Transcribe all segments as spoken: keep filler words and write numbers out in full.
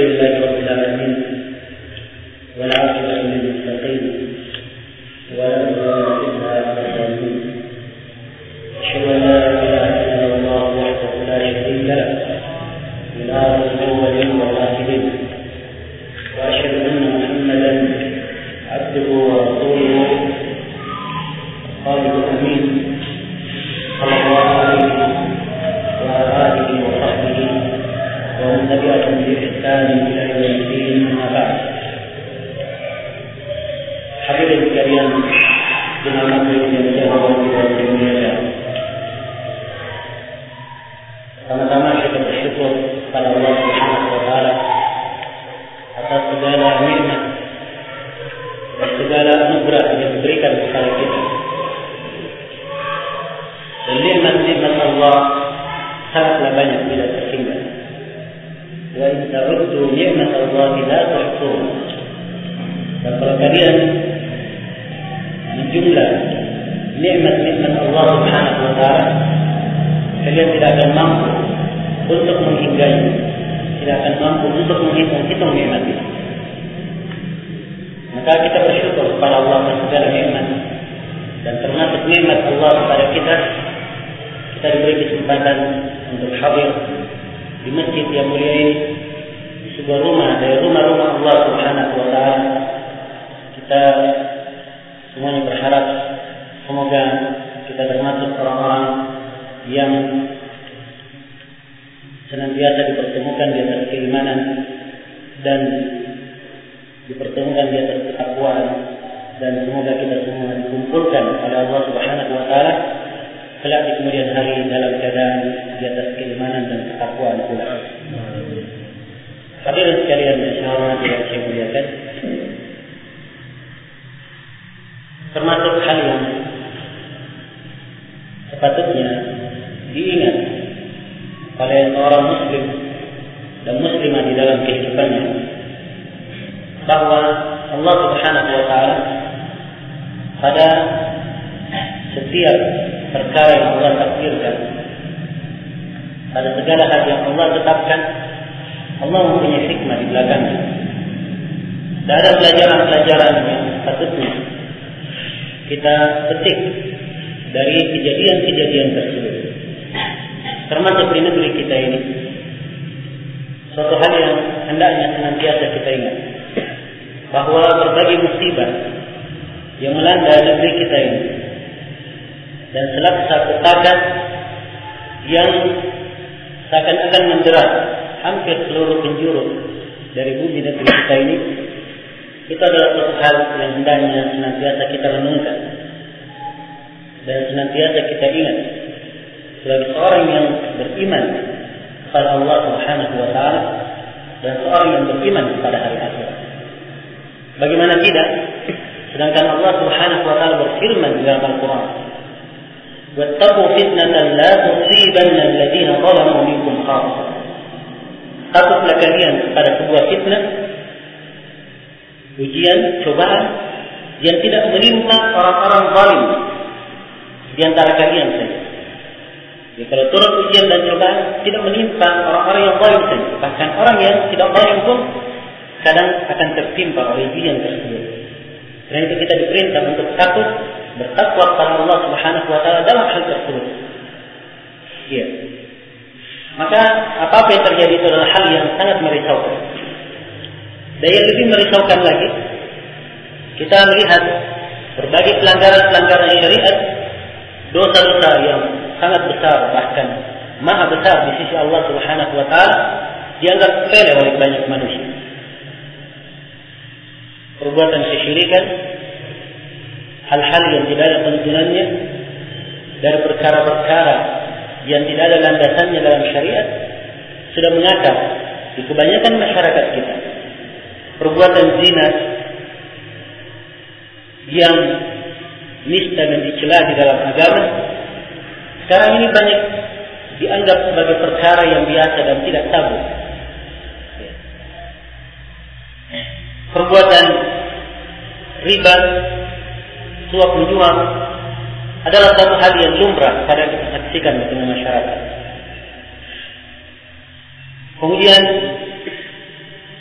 لله رب العالمين والعاقبة للمتقين ولا عدوان إلا على الظالمين. أشهد أن لا إله إلا الله وحده لا شريك له إله الأولين والآخرين، وأشهد أن محمدا عبده ورسوله خالق الأمين صلى الله عليه وعلى آله وصحبه ومن تبعهم بإحسان إلى يوم الدين. أما بعد. Hadirin sekalian, dengan majelis yang saya hormati dan saya muliakan, sama-sama kita bersyukur kepada Allah Subhanahu wa taala atas segala nikmat dan segala anugerah yang diberikan kepada kita. Dan nikmat-nikmat Allah sangatlah banyak, tidak terhingga. Wa in ta'uddu ni'mat Allah la tuhsuha. Dan kalau kalian menjumlah nikmat-nikmat Allah Subhanahu wa taala, kalian tidak akan mampu untuk menghinggai, tidak akan mampu untuk menghitung-hitung nikmat itu. Maka kita bersyukur kepada Allah atas segala nikmat, dan termasuk nikmat Allah kepada kita, kita diberi kesempatan untuk hadir di masjid yang mulia ini, di sebuah rumah dari rumah-rumah Allah Subhanahu wa taala. Kita semuanya berharap semoga kita termasuk orang-orang yang senantiasa dipertemukan di atas keimanan dan dipertemukan di atas ketakwaan, dan semoga kita semua dikumpulkan oleh Allah Subhanahu wa taala kelak di kemudian hari dalam keadaan di atas keimanan dan ketakwaan pula. Hadirin sekalian yang saya hormati dan saya muliakan, termasuk hal yang sepatutnya diingat oleh seorang muslim dan muslimah di dalam kehidupannya, bahwa Allah Subhanahu wa taala pada setiap perkara yang Allah takdirkan, pada segala hal yang Allah tetapkan, Allah mempunyai hikmah di belakangnya. Dan ada pelajaran-pelajaran yang sepatutnya kita petik dari kejadian-kejadian tersebut. Termasuk di negeri kita ini, suatu hal yang hendaknya senantiasa kita ingat, bahwa berbagai musibah yang melanda negeri kita ini dan selaksa petaka yang seakan-akan menjerat hampir seluruh penjuru dari bumi negeri kita ini, itu adalah suatu hal yang hendaknya senantiasa kita renungkan dan senantiasa kita ingat sebagai seorang yang beriman kepada Allah Subhanahu wa taala dan seorang yang beriman kepada hari akhirat. Bagaimana tidak, sedangkan Allah Subhanahu wa taala berfirman di dalam Al-Qur'an, "Wattaqu fitnatan la tusibanna alladziina zalamu minkum khassah." Takutlah kalian kepada sebuah fitnah, ujian, cobaan yang tidak menimpa orang-orang zalim di antara kalian saja. Jadi kalau turun ujian dan cobaan tidak menimpa orang-orang yang zalim saja, bahkan orang yang tidak zalim pun kadang akan tertimpa oleh ujian tersebut. Karena itu kita diperintah untuk takut, bertakwa kepada Allah Subhanahu wa taala dalam hal tersebut. Iya. Maka apa-apa yang terjadi itu adalah hal yang sangat merisaukan. Dan yang lebih merisaukan lagi, kita melihat berbagai pelanggaran-pelanggaran syariat, dosa-dosa yang sangat besar, bahkan maha besar di sisi Allah Subhanahu wa taala, dianggap sepele oleh banyak manusia. Perbuatan kesyirikan, hal-hal yang tidak ada tuntunannya dari perkara-perkara yang tidak ada landasannya dalam syariat, sudah mengakar di kebanyakan masyarakat kita. Perbuatan zina yang nista dan dicela di dalam agama, sekarang ini banyak dianggap sebagai perkara yang biasa dan tidak tabu. Perbuatan riba, suap menjual adalah satu hal yang lumrah pada kita saksikan di tengah masyarakat. Kemudian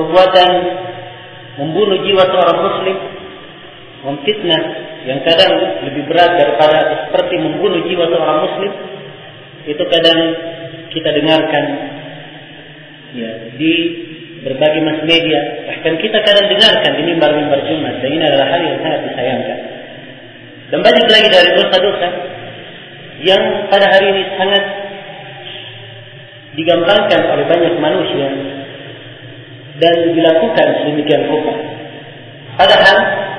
perbuatan membunuh jiwa seorang muslim, memfitnah yang kadang lebih berat daripada seperti membunuh jiwa seorang muslim, itu kadang kita dengarkan ya di berbagai mass media, bahkan kita kadang dengarkan di mimbar-mimbar Jumat, dan ini adalah hal yang sangat disayangkan. Dan banyak lagi dari dosa-dosa yang pada hari ini sangat digampangkan oleh banyak manusia dan dilakukan sedemikian rupa. Padahal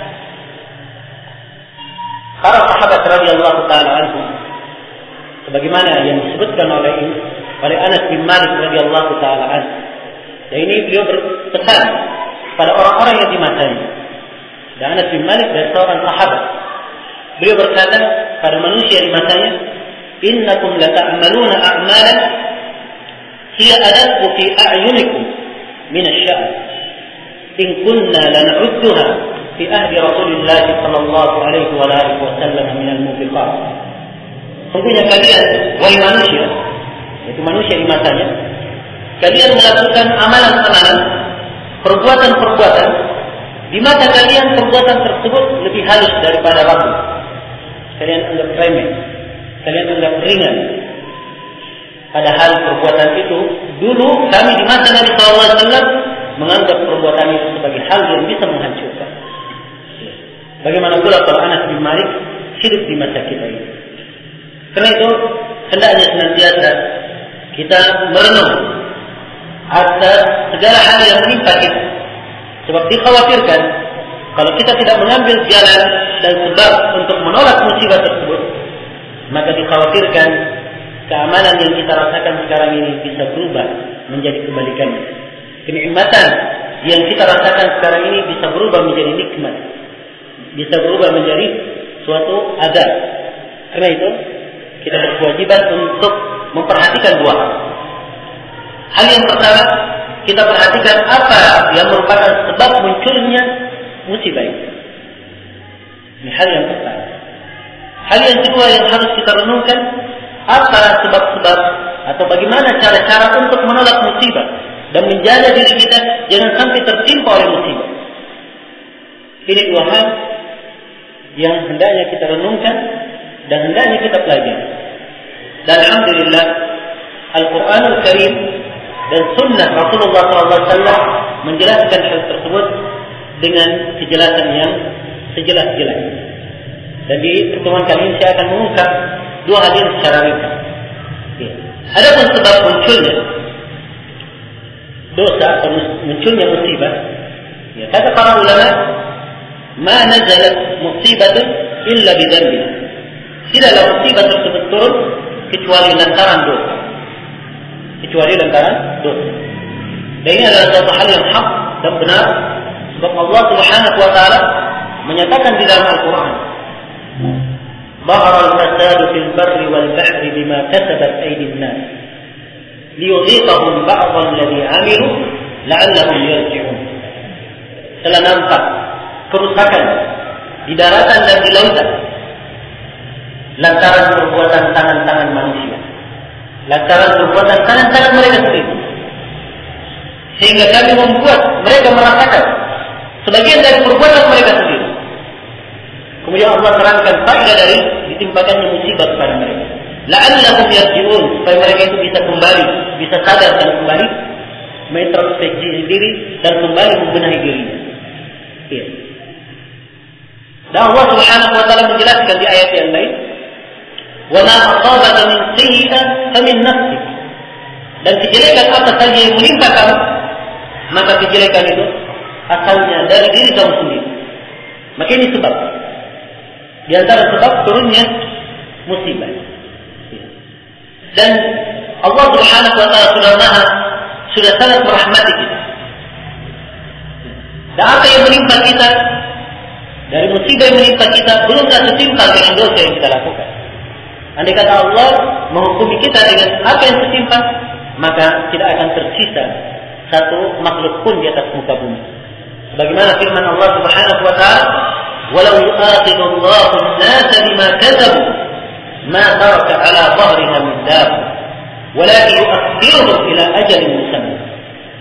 para sahabat radhiyallahu taala anhum, sebagaimana yang disebutkan oleh oleh Anas bin Malik radhiyallahu taala anhu, dan ini beliau berpesan pada orang-orang yang di masanya. Dan Anas bin Malik dari seorang sahabat, beliau berkata pada manusia di masanya, innakum lata'maluna a'malan hiya adaqu fi a'yunikum min asy-sya'r in kunna lan'udduha fi ahdi Rasulillah sallallahu alaihi wa alihi wasallam min al-mubiqat. Sungguhnya kalian wahai manusia, yaitu manusia di masanya, kalian melakukan amalan-amalan, perbuatan-perbuatan, di mata kalian perbuatan tersebut lebih halus daripada rambut. Kalian anggap remeh, kalian anggap ringan. Padahal perbuatan itu dulu kami di masa Nabi sallallahu alaihi wasallam menganggap perbuatan itu sebagai hal yang bisa menghancurkan. Bagaimana pula kalau Anas bin Malik hidup di masa kita ini? Karena itu hendaknya senantiasa kita merenung atas segala hal yang menimpa kita. Sebab dikhawatirkan kalau kita tidak mengambil jalan dan sebab untuk menolak musibah tersebut, maka dikhawatirkan keamanan yang kita rasakan sekarang ini bisa berubah menjadi kebalikannya. Kenikmatan yang kita rasakan sekarang ini bisa berubah menjadi nikmat, bisa berubah menjadi suatu azab. Karena itu kita berkewajiban untuk memperhatikan dua hal. Hal yang pertama, kita perhatikan apa yang merupakan sebab munculnya musibah itu. Ini hal yang pertama. Hal yang kedua yang harus kita renungkan, apa sebab-sebab atau bagaimana cara-cara untuk menolak musibah dan menjaga diri kita jangan sampai tertimpa oleh musibah. Ini dua hal yang hendaknya kita renungkan dan hendaknya kita pelajari. Dan alhamdulillah Al-Quranul Karim dan Sunnah Rasulullah sallallahu alaihi wasallam menjelaskan hal tersebut dengan kejelasan yang sejelas-jelasnya. Dan di pertemuan kali ini saya akan mengungkap dua hal ini secara ringkas. Ya. Adapun sebab munculnya dosa atau munculnya musibah, ya, kata para ulama, ma nazalat musibatun illa bidzambin. Tidaklah musibah tersebut turun kecuali lantaran dosa. Kecuali lantaran dosa. Dan ini adalah satu hal yang hak dan benar, sebab Allah Subhanahu wa taala menyatakan di dalam Al-Qur'an, ظهر الفساد في البر والبحر بما كسبت أيدي الناس ليذيقهم بعض الذي عملوا لعلهم يرجعون. Telah nampak kerusakan di daratan dan di lautan lantaran perbuatan tangan-tangan manusia, lantaran perbuatan tangan-tangan mereka sendiri, sehingga kami membuat mereka merasakan sebagian dari perbuatan mereka sendiri. Kemudian Allah terangkan faedah dari ditimpakannya musibah kepada mereka. La'allahum yarji'un, supaya mereka itu bisa kembali, bisa sadar dan kembali mengintrospeksi diri dan kembali membenahi dirinya. Iya. Dan Allah Subhanahu wa taala menjelaskan di ayat yang lain, "Wa ma asabaka min sayyi'atin famin nafsik." Dan kejelekan apa saja yang menimpa kamu, maka kejelekan itu asalnya dari diri kamu sendiri. Maka ini sebab. Di antara sebab turunnya musibah. Dan Allah Subhanahu wa taala sudah maha, sudah sangat merahmati kita. Dan apa yang menimpa kita dari musibah yang menimpa kita belumlah setimpal dengan dosa yang kita lakukan. Andai kata Allah menghukumi kita dengan apa yang setimpal, maka tidak akan tersisa satu makhluk pun di atas muka bumi. Sebagaimana firman Allah Subhanahu wa taala, "Walau yu'akhidhu Allahu an-nasa bima kasabu, ma taraka 'ala dhahriha min dabb, walakin yu'akhiruhum ila ajalin musamma."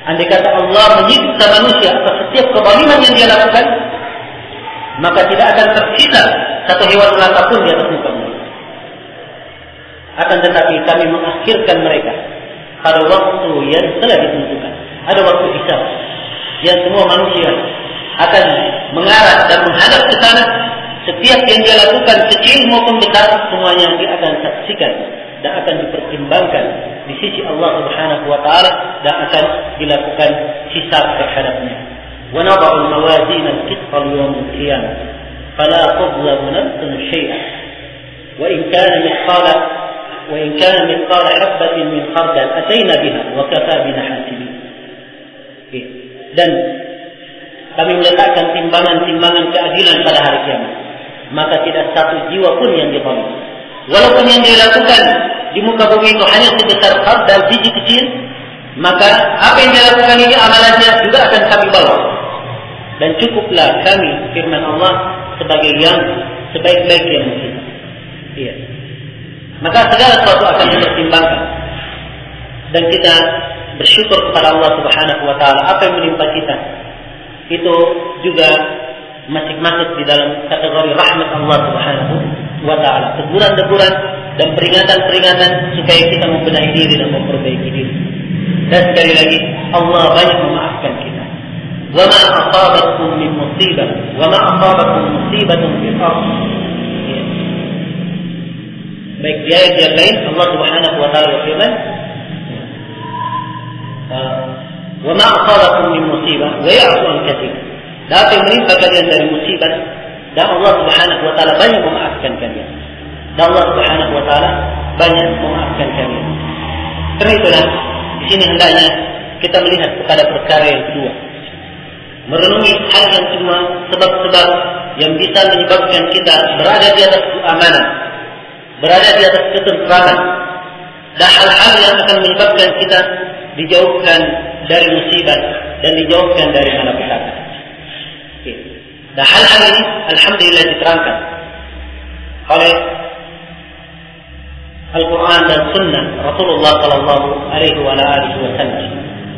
andai kata Allah menyiksa manusia atas setiap kezaliman yang dia lakukan, maka tidak akan tersisa satu hewan melata pun di atas muka bumi. Akan tetapi kami mengakhirkan mereka pada waktu yang telah ditentukan. Ada waktu hisab yang semua manusia akan mengarah dan menghadap ke sana. Setiap yang dia lakukan kecil maupun besar, semuanya dia akan saksikan dan akan dipertimbangkan di sisi Allah Subhanahu wa taala dan akan dilakukan hisab terhadapnya. Wa nad'u al-mawazin al-qisṭa li-yawm al-qiyamah fala tudlamu nafsun syai'an wa in kana mithqala wa in kana mithqala habatin min khardal atayna biha wa kafa bina hasibin. Dan kami meletakkan timbangan-timbangan keadilan pada hari kiamat, maka tidak satu jiwa pun yang dizalim. Walaupun yang dilakukan di muka bumi itu hanya sebesar khardal biji kecil, maka apa yang dia lakukan ini amalannya juga akan kami bawa. Dan cukuplah kami, firman Allah, sebagai yang sebaik-baik yang mungkin. Iya. Maka segala sesuatu akan dipertimbangkan. Dan kita bersyukur kepada Allah Subhanahu wa taala apa yang menimpa kita itu juga masih masuk di dalam kategori rahmat Allah Subhanahu wa taala. Teguran-teguran dan peringatan-peringatan supaya kita membenahi diri dan memperbaiki diri. Dan sekali lagi Allah banyak memaafkan kita. Wa ma asabakum min musibah wa ma asabakum musibatun fil ardh. Baik di ayat yang lain Allah Subhanahu wa taala berfirman, wa ma asabakum min musibah wa ya'fu an katsir. Dan apa yang menimpa kalian dari musibah, dan Allah Subhanahu wa taala banyak memaafkan kalian. Dan Allah Subhanahu wa taala banyak memaafkan kalian. Karena itulah di sini hendaknya kita melihat kepada perkara yang kedua. Merenungi hal yang kedua, sebab-sebab yang bisa menyebabkan kita berada di atas keamanan, berada di atas ketentraman, dan hal-hal yang akan menyebabkan kita dijauhkan dari musibah dan dijauhkan dari malapetaka. Dan hal-hal ini alhamdulillah diterangkan oleh Al-Quran dan Sunnah Rasulullah Sallallahu Alaihi Wasallam.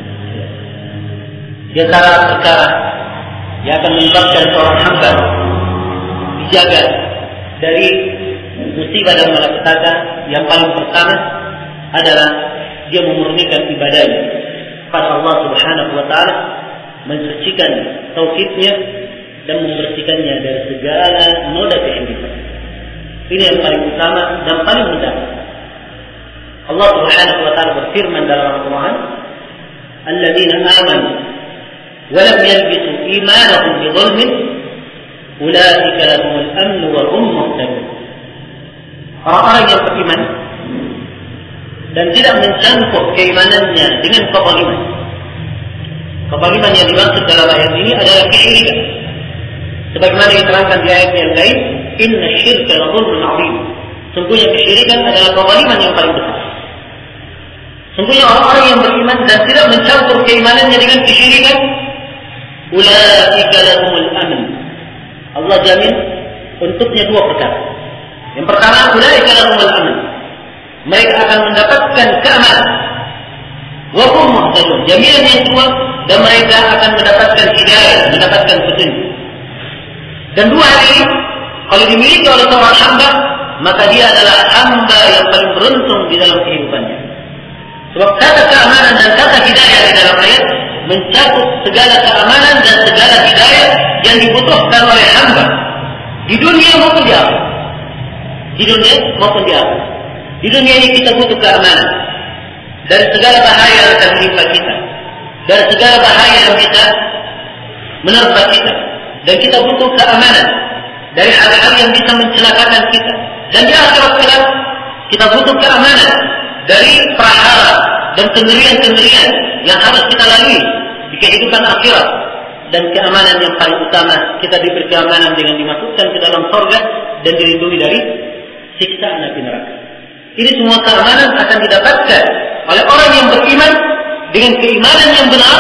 Di antara perkara yang akan menyebabkan seorang hamba dijaga dari musibah dan malapetaka yang paling pertama adalah dia memurnikan ibadahnya pada Allah Subhanahu Wa Taala, mensucikan tauhidnya dan membersihkannya dari segala noda kesyirikan. Ini yang paling utama dan paling mendasar. Allah Subhanahu wa taala berfirman dalam Al-Qur'an, "Alladzina amanu wa lam yalbisu imanahum bi dhulmin, ulaika lahumul amn wa hum muhtadun." Orang-orang yang beriman dan tidak mencampur keimanannya dengan kezaliman. Kezaliman yang dimaksud dalam ayat ini adalah kesyirikan. Sebagaimana diterangkan di ayat yang lain, inna syirka la dzulmun 'adzim. Sungguhnya kesyirikan adalah kezaliman yang paling besar. Sungguhnya orang-orang yang beriman dan tidak mencampur keimanannya dengan kesyirikan, ulaika lahumul amn. Allah jamin untuknya dua perkara. Yang pertama, ulaika lahumul amn. Mereka akan mendapatkan keamanan. Wa hum muhtadun. Jaminan yang kedua, dan mereka akan mendapatkan hidayah, mendapatkan petunjuk. Dan dua hal ini kalau dimiliki oleh seorang hamba, maka dia adalah hamba yang paling beruntung di dalam kehidupannya. Sebab kata keamanan dan kata hidayah di dalam ayat mencakup segala keamanan dan segala hidayah yang dibutuhkan oleh hamba di dunia maupun di akhirat. Di dunia maupun di akhirat. Di dunia ini kita butuh keamanan dari segala bahaya yang akan menimpa kita, dari segala bahaya yang bisa menerpa kita. Dan kita butuh keamanan dari hal-hal yang bisa mencelakakan kita. Dan di akhirat kelak kita butuh keamanan dari prahara dan kengerian-kengerian yang harus kita lalui di kehidupan akhirat. Dan keamanan yang paling utama, kita diberi keamanan dengan dimasukkan ke dalam surga dan dilindungi dari siksaan api neraka. Ini semua keamanan akan didapatkan oleh orang yang beriman dengan keimanan yang benar.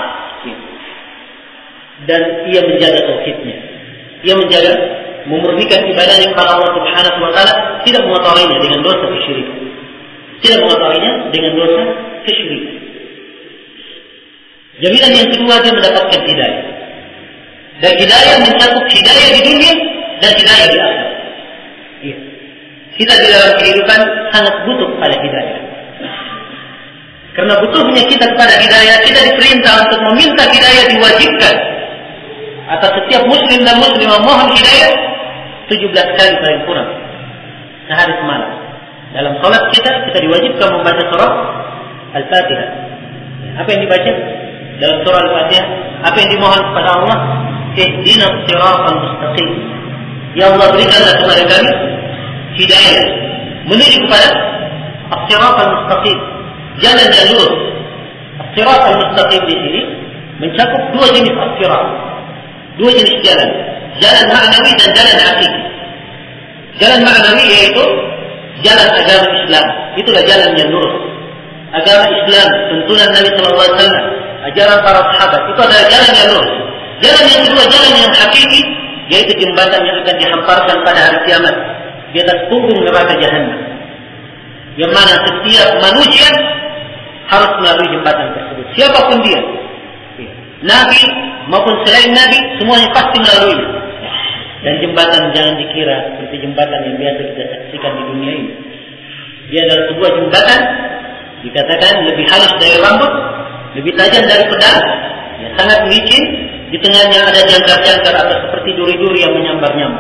Dan ia menjaga tauhidnya, ia menjaga memurnikan ibadahnya kepada Allah Subhanahu wa taala, tidak mengotorinya dengan dosa kesyirikan, tidak mengotorinya dengan dosa kesyirikan. Jaminan yang kedua, dia mendapatkan hidayah. Dan hidayah mencakup hidayah di dunia dan hidayah di akhirat. Iya. Kita di dalam kehidupan sangat butuh pada hidayah. Karena butuhnya kita kepada hidayah, kita diperintah untuk meminta hidayah, diwajibkan atas setiap muslim dan muslimah mohon hidayah tujuh belas kali paling kurang sehari semalam. Dalam salat kita, kita diwajibkan membaca surah Al-Fatihah. Apa yang dibaca dalam surah Al-Fatihah? Apa yang dimohon kepada Allah? Ihdinas siratal mustaqim. Ya Allah, berikanlah kepada kami hidayah menuju kepada as-siratal mustaqim, jalan yang lurus. As-siratal mustaqim di sini mencakup dua jenis as-sirat, dua jenis jalan, jalan ma'nawi dan jalan hakiki. Jalan ma'nawi yaitu jalan agama Islam, itulah jalan yang lurus. Agama Islam, tuntunan Nabi Sallallahu Alaihi Wasallam, ajaran para sahabat, itu adalah jalan yang lurus. Jalan yang kedua, jalan yang hakiki, yaitu jembatan yang akan dihamparkan pada hari kiamat di atas punggung neraka Jahannam, yang mana setiap manusia harus melalui jembatan tersebut, siapapun dia, Nabi maupun selain Nabi, semuanya pasti melalui. Dan jembatan jangan dikira seperti jembatan yang biasa kita saksikan di dunia ini. Dia adalah sebuah jembatan, dikatakan lebih halus dari rambut, lebih tajam dari pedang, ya, sangat licin. Di tengahnya ada jangkar-jangkar atau seperti duri-duri yang menyambar-nyambar.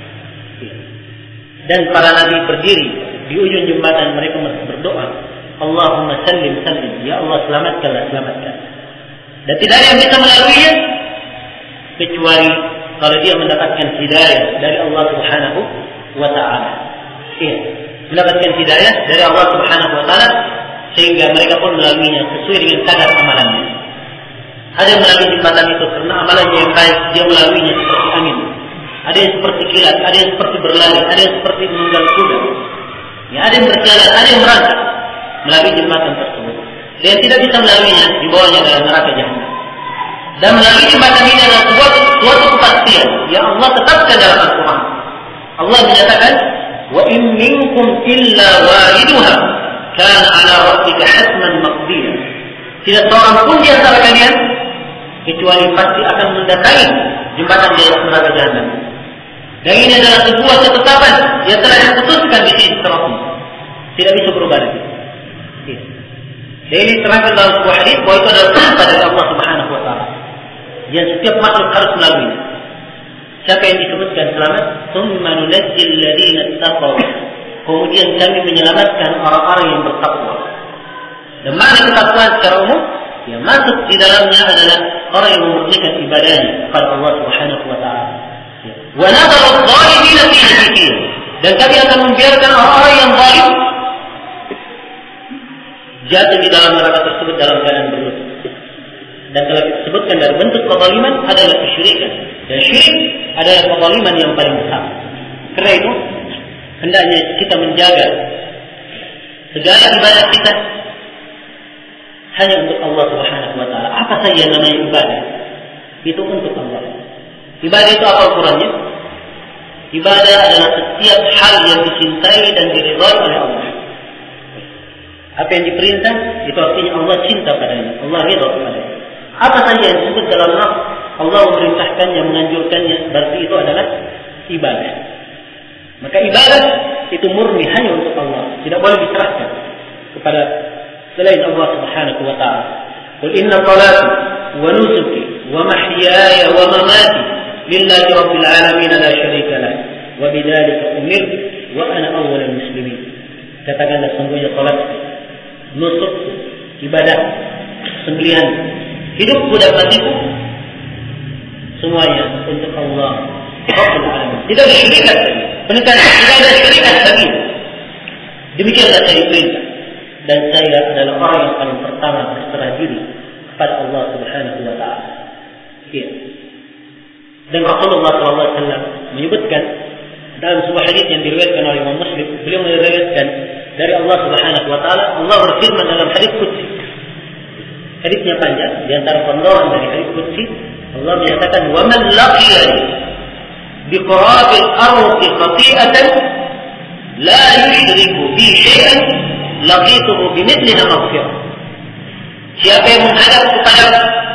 Dan para nabi berdiri di ujung jembatan, mereka berdoa, Allahumma sallim sallim, ya Allah selamatkanlah, selamatkan. Dan tidak ada yang bisa melaluinya kecuali kalau dia mendapatkan hidayah dari Allah Subhanahu wa Ta'ala. Iya, mendapatkan hidayah dari Allah Subhanahu wa Ta'ala sehingga mereka pun melaluinya sesuai dengan kadar amalannya. Ada yang melalui jembatan itu karena amalannya yang baik, dia melaluinya seperti angin. Ada yang seperti kilat, ada yang seperti berlari, ada yang seperti menunggang kuda. Ya, ada yang berjalan, ada yang merangkak melalui jembatan tersebut. Dan yang tidak bisa melaluinya, dibawanya dalam neraka Jahannam. Dan melalui jembatan ini adalah sebuah suatu kepastian yang Allah tetapkan dalam Al-Quran. Allah menyatakan, wa in minkum illa wariduha kana ala rabbika hatman maqdiya. Tidak seorang pun di antara kalian kecuali pasti akan mendatangi jembatan di atas neraka Jahannam. Dan ini adalah sebuah ketetapan yang telah diputuskan di sisi Rasul. Tidak bisa berubah lagi. Dan ini terangkan dalam sebuah hadis bahwa itu adalah perintah dari Allah Subhanahu wa Ta'ala yang setiap makhluk harus melalui. Siapa yang disebutkan selamat? Tsumma nunajjil ladzina taqaw. Kemudian kami menyelamatkan orang-orang yang bertakwa. Dan makna ketakwaan secara umum yang masuk di dalamnya adalah orang yang memurnikan ibadahnya kepada Allah Subhanahu wa Ta'ala. Wa nadharu adh-dhalimina fi jahannam. Dan kami akan membiarkan orang-orang yang zalim jatuh di dalam neraka tersebut dalam keadaan berlutut. Dan telah disebutkan dari bentuk kezaliman adalah kesyirikan. Dan syirik adalah kezaliman yang paling besar. Karena itu hendaknya kita menjaga segala ibadah kita hanya untuk Allah Subhanahu wa Ta'ala. Apa saja yang namanya ibadah, itu untuk Allah. Ibadah itu apa ukurannya? Ibadah adalah setiap hal yang dicintai dan diridhai oleh Allah. Apa yang diperintah, itu artinya Allah cinta padanya, Allah ridha padanya. Apa saja yang disebut dalam nas, Allah memerintahkannya, menganjurkannya, berarti itu adalah ibadah. Maka ibadah itu murni hanya untuk Allah, tidak boleh diserahkan kepada selain Allah Subhanahu wa Ta'ala. Qul inna salati wa nusuki wa mahyaya wa mamati lillahi rabbil alamin la syarika lah wa bidzalika umirtu wa ana awwalul muslimin. Katakanlah sungguhnya salat, nusuk, ibadah, sembelihan, hidupku dan matiku semuanya untuk Allah Rabbul Alamin. Tidak ada syirikat lagi. Penekanan tidak ada syirikat lagi. Demikianlah saya diperintah. Dan saya adalah orang yang paling pertama berserah diri kepada Allah Subhanahu wa Ta'ala. Ya. Dan Rasulullah shallallahu alaihi wasallam menyebutkan dalam sebuah hadis yang diriwayatkan oleh Imam Muslim, beliau meriwayatkan dari Allah Subhanahu wa Ta'ala, Allah berfirman dalam hadis qudsi. Hadisnya panjang, di antara pendoran dari hadis qudsi, Allah menyatakan, "Wa man laqiyani bi qarabil ardi khati'atan la yushriku bi syai'an laqituhu bimithliha maghfirah." Siapa yang menghadap kepada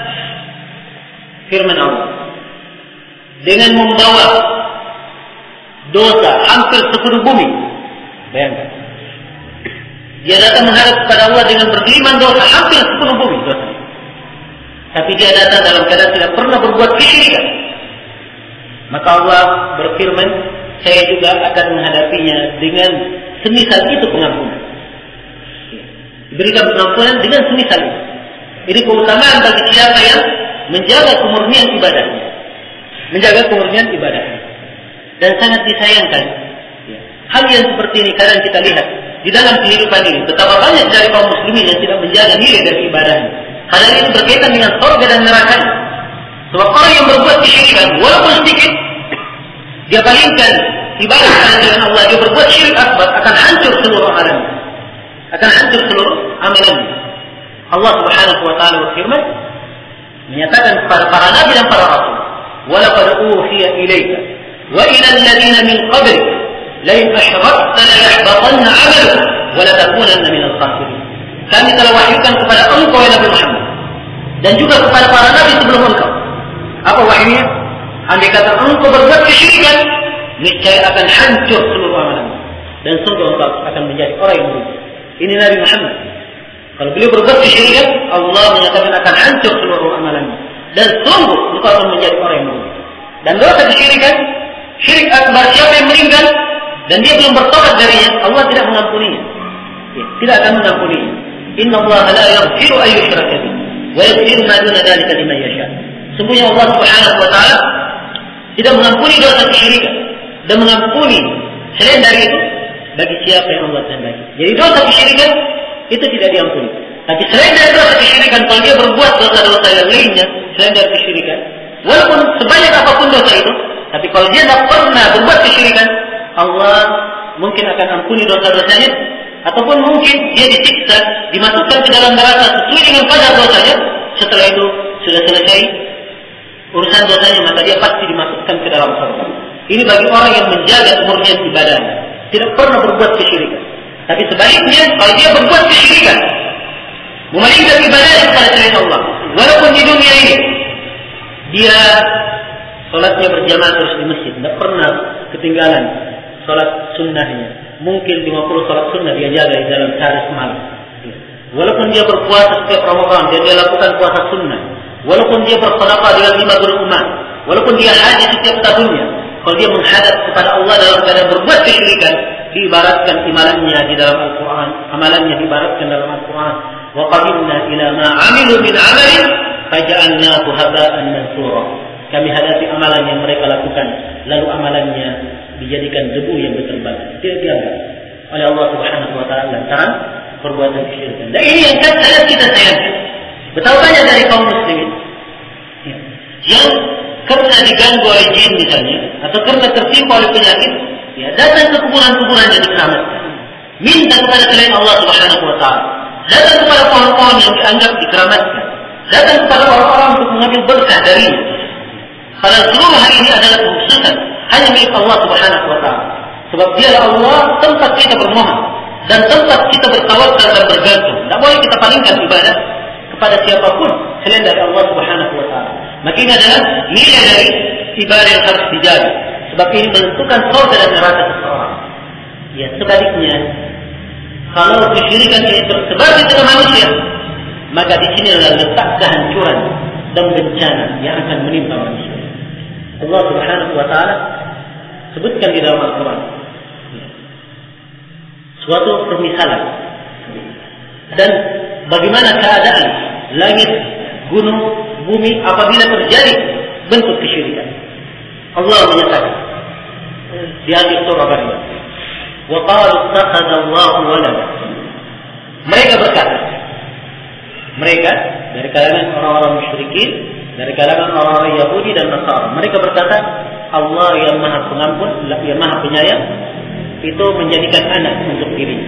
firman Allah dengan membawa dosa hampir sepenuh bumi. Bayangkan, dia datang menghadap kepada Allah dengan bergeliman dosa hampir sepenuh bumi dosa. Tapi dia datang dalam keadaan tidak pernah berbuat kesyirikan. Maka Allah berfirman, saya juga akan menghadapinya dengan semisal itu pengampunan. Diberikan pengampunan dengan semisal itu. Ini keutamaan bagi siapa yang menjaga kemurnian ibadahnya, menjaga kemurnian ibadahnya. Dan sangat disayangkan, hal yang seperti ini kadang kita lihat di dalam kehidupan ini. Betapa banyak dari kaum muslimin yang tidak menjaga nilai dari ibadahnya. Hal ini berkaitan dengan surga dan neraka. Sebab orang yang berbuat kesyirikan, walaupun sedikit, dia palingkan ibadah dengan Allah, dia berbuat syirik akbar, akan hancur seluruh amalannya. Akan hancur seluruh amalannya. Allah Subhanahu wa taala berfirman, menyatakan kepada para nabi dan para rasul, "Wa laqad uhiya ilayka wa ila alladziina min qablik la in asyrakta la yahbatanna 'amaluka wa la takunanna minal khasirin." Kami telah wahyukan kepada engkau ya Nabi Muhammad dan juga kepada para nabi sebelum engkau. Apa wahyunya? Andai kata engkau berbuat kesyirikan, niscaya akan hancur seluruh amalanmu dan sungguh engkau akan menjadi orang yang merugi. Ini Nabi Muhammad. Kalau beliau berbuat kesyirikan, Allah menyatakan akan hancur seluruh amalannya dan sungguh engkau akan menjadi orang yang merugi. Dan dosa kesyirikan, syirik akbar, siapa yang meninggal dan dia belum bertobat darinya, Allah tidak mengampuninya. Ya, tidak akan mengampuninya. Inna Allah la yaghfiru an yushraka bihi wa yaghfiru ma duna dzalika liman yasha. Sungguhnya Allah Subhanahu wa taala tidak mengampuni dosa kesyirikan dan mengampuni selain dari itu bagi siapa yang Allah kehendaki. Jadi dosa kesyirikan itu tidak diampuni. Tapi selain dari dosa kesyirikan, kalau dia berbuat dosa-dosa yang lainnya selain dari kesyirikan, walaupun sebanyak apapun dosa itu, tapi kalau dia tidak pernah berbuat kesyirikan, Allah mungkin akan ampuni dosa-dosanya, ataupun mungkin dia disiksa, dimasukkan ke dalam neraka sesuai dengan kadar dosanya. Setelah itu sudah selesai urusan dosanya, maka dia pasti dimasukkan ke dalam surga. Ini bagi orang yang menjaga kemurnian ibadahnya, tidak pernah berbuat kesyirikan. Tapi sebaliknya, kalau dia berbuat kesyirikan, memalingkan ibadahnya kepada selain Allah, walaupun di dunia ini dia sholatnya berjamaah terus di masjid, tidak pernah ketinggalan sholat sunnahnya. Mungkin lima puluh sholat sunnah dia jaga di dalam sehari semalam. Walaupun dia berpuasa setiap Ramadan, dia, dia lakukan puasa sunnah. Walaupun dia bersedekah dengan lima berumat, walaupun dia haji setiap tahunnya, kalau dia menghadap kepada Allah dalam keadaan berbuat kesyirikan, diibaratkan amalannya di dalam Al-Quran, amalannya diibaratkan dalam Al-Quran. Wa qadimna ila ma 'amilu min 'amalin faja'alnahu haba'an mansura. Kami hadapi amalan yang mereka lakukan, lalu amalannya dijadikan debu yang berterbangan. Tidak dianggap oleh Allah Subhanahu wa taala lantaran perbuatan kesyirikan. Dan ini yang sangat kita sayangkan. Betapa banyak dari kaum muslimin yang karena diganggu oleh jin misalnya, atau karena tertimpa oleh penyakit, ya, datang ke kuburan-kuburan yang dikeramatkan, minta kepada selain Allah Subhanahu wa taala, datang kepada pohon-pohon yang dianggap dikeramatkan, datang kepada orang-orang untuk mengambil berkah darinya. Padahal seluruh hal ini adalah kekhususan hanya milik Allah Subhanahu wa taala. Sebab dialah Allah tempat kita bermohon dan tempat kita bertawakal dan bergantung. Tidak boleh kita palingkan ibadah kepada siapapun selain dari Allah Subhanahu wa taala. Maka ini adalah nilai dari ibadah yang harus dijaga. Sebab ini menentukan surga dan neraka seseorang. Ya, sebaliknya, kalau kesyirikan ini tersebar di tengah manusia, maka di sini adalah letak kehancuran dan bencana yang akan menimpa manusia. Allah Subhanahu wa taala sebutkan di dalam Al-Quran suatu permisalan dan bagaimana keadaan langit, gunung, bumi apabila terjadi bentuk kesyirikan. Allah menyatakan di akhir surah Maryam, wa qalu ittakhadha Allahu walada. Mereka berkata, mereka dari kalangan orang-orang musyrikin, dari kalangan orang-orang Yahudi dan Nasara, mereka berkata, Allah yang Maha Pengampun, yang Maha Penyayang, itu menjadikan anak untuk dirinya.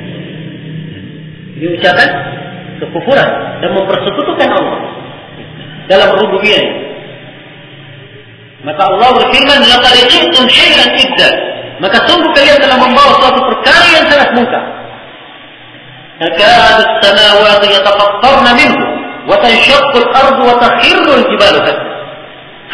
Ini ucapan kekufuran dan mempersekutukan Allah dalam rububiyah. Maka Allah berfirman, laqad ji'tum syai'an idda. Maka sungguh kalian telah membawa suatu perkara yang sangat munkar. Takadu as-samawati yatafattarna minhu wa tanshaqqu al-ardu wa takhirru al-jibalu hadda.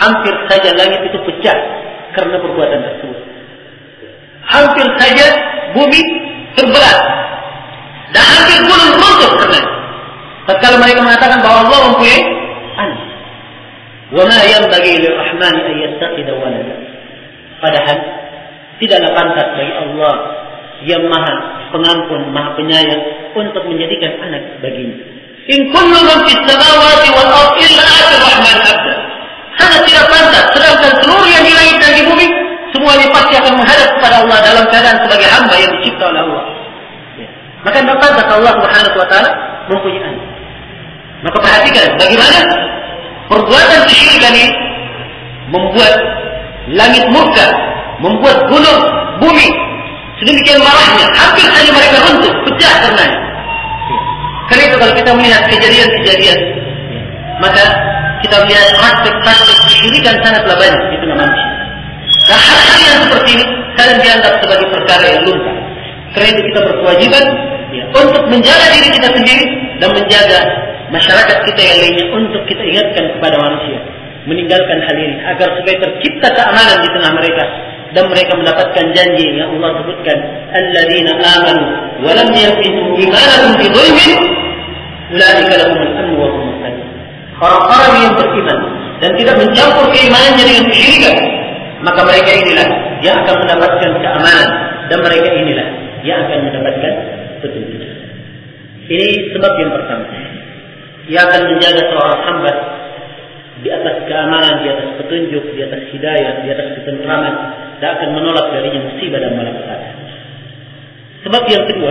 hampir saja langit itu pecah karena perbuatan tersebut. Hampir saja bumi terbelah dan hampir gunung runtuh karena tatkala mereka mengatakan bahwa Allah mempunyai anak. Wa ma yanbaghi lirrahmani an yattakhidha walada. Padahal tidaklah pantas bagi Allah yang Maha Pengampun, Maha Penyayang untuk menjadikan anak baginya. In kullu man fis samawati wal ardi illa ati rahman abda. Sangat tidak pantas, sedangkan seluruh yang di langit dan di bumi semuanya pasti akan menghadap kepada Allah dalam keadaan sebagai hamba yang dicipta oleh Allah. Ya. Maka tidak pantas Allah Subhanahu wa taala mempunyai anak. Maka perhatikan bagaimana perbuatan kesyirikan ini membuat langit murka, membuat gunung, bumi sedemikian marahnya, hampir saja mereka runtuh, pecah karenanya. Karena itu kalau kita melihat kejadian-kejadian, maka kita melihat praktik-praktik kesyirikan sangatlah banyak di tengah manusia. Dan hal-hal yang seperti ini kadang dianggap sebagai perkara yang lumrah. Karena itu kita berkewajiban ya, untuk menjaga diri kita sendiri dan menjaga masyarakat kita yang lainnya untuk kita ingatkan kepada manusia, meninggalkan hal ini agar supaya tercipta keamanan di tengah mereka dan mereka mendapatkan janji yang Allah sebutkan, alladzina amanu wa lam yalbisu imanahum bi dhulmin ulaika lahumul amn wa hum muhtadun. Orang-orang yang beriman dan tidak mencampur keimanannya dengan kesyirikan, maka mereka inilah yang akan mendapatkan keamanan dan mereka inilah yang akan mendapatkan petunjuk. Ini sebab yang pertama. Ia akan menjaga seorang hamba di atas keamanan, di atas petunjuk, di atas hidayah, di atas ketentraman, dan akan menolak darinya musibah dan malapetaka. Sebab yang kedua